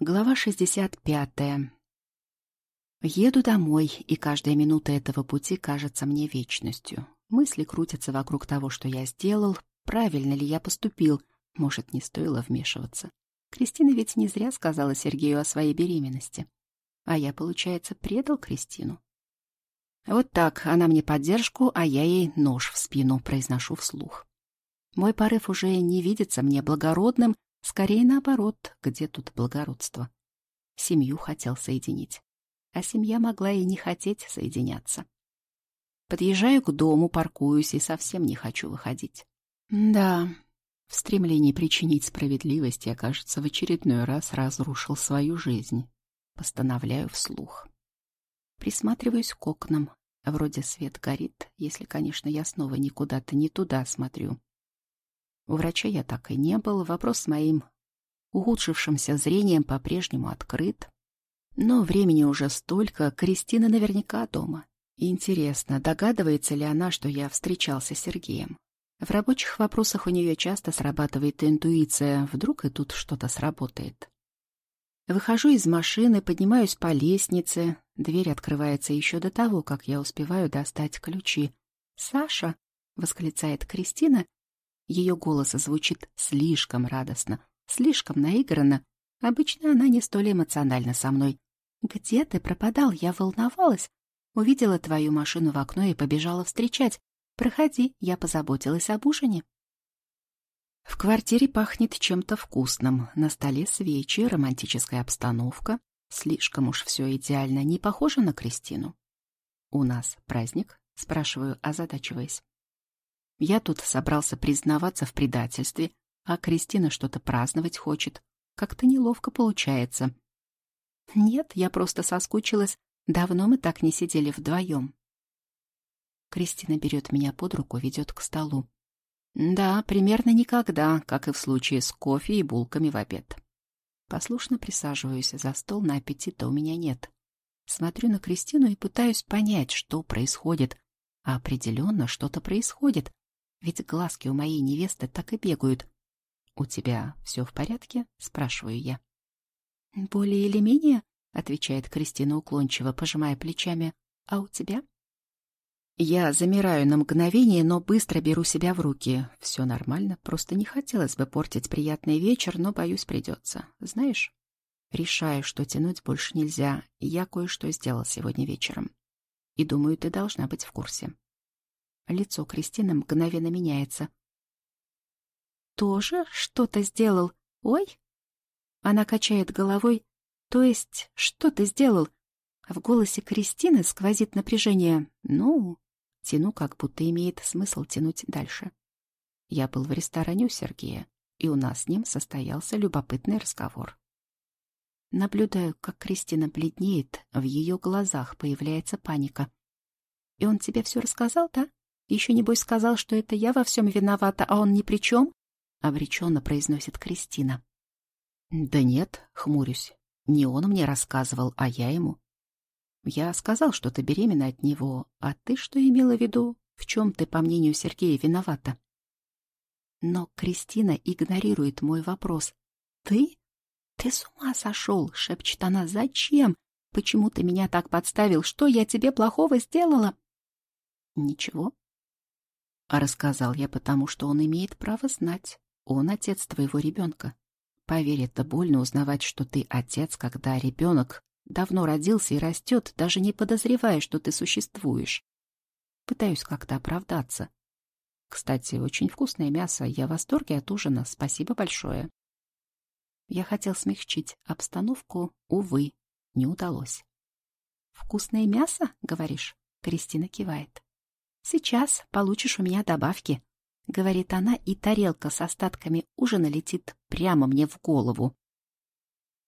Глава 65. Еду домой, и каждая минута этого пути кажется мне вечностью. Мысли крутятся вокруг того, что я сделал, правильно ли я поступил, может, не стоило вмешиваться. Кристина ведь не зря сказала Сергею о своей беременности. А я, получается, предал Кристину. Вот так, она мне поддержку, а я ей нож в спину, произношу вслух. Мой порыв уже не видится мне благородным, скорее наоборот, где тут благородство? Семью хотел соединить, а семья могла и не хотеть соединяться. Подъезжаю к дому, паркуюсь и совсем не хочу выходить. Да, в стремлении причинить справедливость я, кажется, в очередной раз разрушил свою жизнь. Постановляю вслух. Присматриваюсь к окнам. Вроде свет горит, если, конечно, я снова никуда-то не туда смотрю. У врача я так и не был, вопрос с моим ухудшившимся зрением по-прежнему открыт. Но времени уже столько, Кристина наверняка дома. Интересно, догадывается ли она, что я встречался с Сергеем? В рабочих вопросах у нее часто срабатывает интуиция, вдруг и тут что-то сработает. Выхожу из машины, поднимаюсь по лестнице, дверь открывается еще до того, как я успеваю достать ключи. «Саша!» — восклицает Кристина. Ее голос звучит слишком радостно, слишком наигранно. Обычно она не столь эмоциональна со мной. «Где ты пропадал? Я волновалась. Увидела твою машину в окно и побежала встречать. Проходи, я позаботилась об ужине». В квартире пахнет чем-то вкусным. На столе свечи, романтическая обстановка. Слишком уж все идеально, не похоже на Кристину. «У нас праздник?» — спрашиваю, озадачиваясь. Я тут собрался признаваться в предательстве, а Кристина что-то праздновать хочет. Как-то неловко получается. Нет, я просто соскучилась. Давно мы так не сидели вдвоем. Кристина берет меня под руку, ведет к столу. Да, примерно никогда, как и в случае с кофе и булками в обед. Послушно присаживаюсь за стол, на аппетита у меня нет. Смотрю на Кристину и пытаюсь понять, что происходит. А определенно что-то происходит. Ведь глазки у моей невесты так и бегают. «У тебя все в порядке?» — спрашиваю я. «Более или менее», — отвечает Кристина уклончиво, пожимая плечами. «А у тебя?» Я замираю на мгновение, но быстро беру себя в руки. Все нормально, просто не хотелось бы портить приятный вечер, но, боюсь, придется. Знаешь, решаю, что тянуть больше нельзя. Я кое-что сделал сегодня вечером. И думаю, ты должна быть в курсе. Лицо Кристины мгновенно меняется. «Тоже что-то сделал? Ой!» Она качает головой. «То есть, что ты сделал?» В голосе Кристины сквозит напряжение. «Ну...» Тяну, как будто имеет смысл тянуть дальше. Я был в ресторане у Сергея, и у нас с ним состоялся любопытный разговор. Наблюдаю, как Кристина бледнеет, в ее глазах появляется паника. «И он тебе все рассказал, да? Еще, небось, сказал, что это я во всем виновата, а он ни при чем?» — обреченно произносит Кристина. «Да нет», — хмурюсь, — «не он мне рассказывал, а я ему. Я сказал, что ты беременна от него, а ты что имела в виду? В чем ты, по мнению Сергея, виновата?» Но Кристина игнорирует мой вопрос. «Ты? Ты с ума сошел?» — шепчет она. «Зачем? Почему ты меня так подставил? Что я тебе плохого сделала?» «Ничего». А рассказал я, потому что он имеет право знать. Он отец твоего ребенка. Поверь, это больно узнавать, что ты отец, когда ребенок давно родился и растет, даже не подозревая, что ты существуешь. Пытаюсь как-то оправдаться. Кстати, очень вкусное мясо. Я в восторге от ужина. Спасибо большое. Я хотел смягчить обстановку. Увы, не удалось. «Вкусное мясо, говоришь?» Кристина кивает. «Сейчас получишь у меня добавки», — говорит она, и тарелка с остатками ужина летит прямо мне в голову.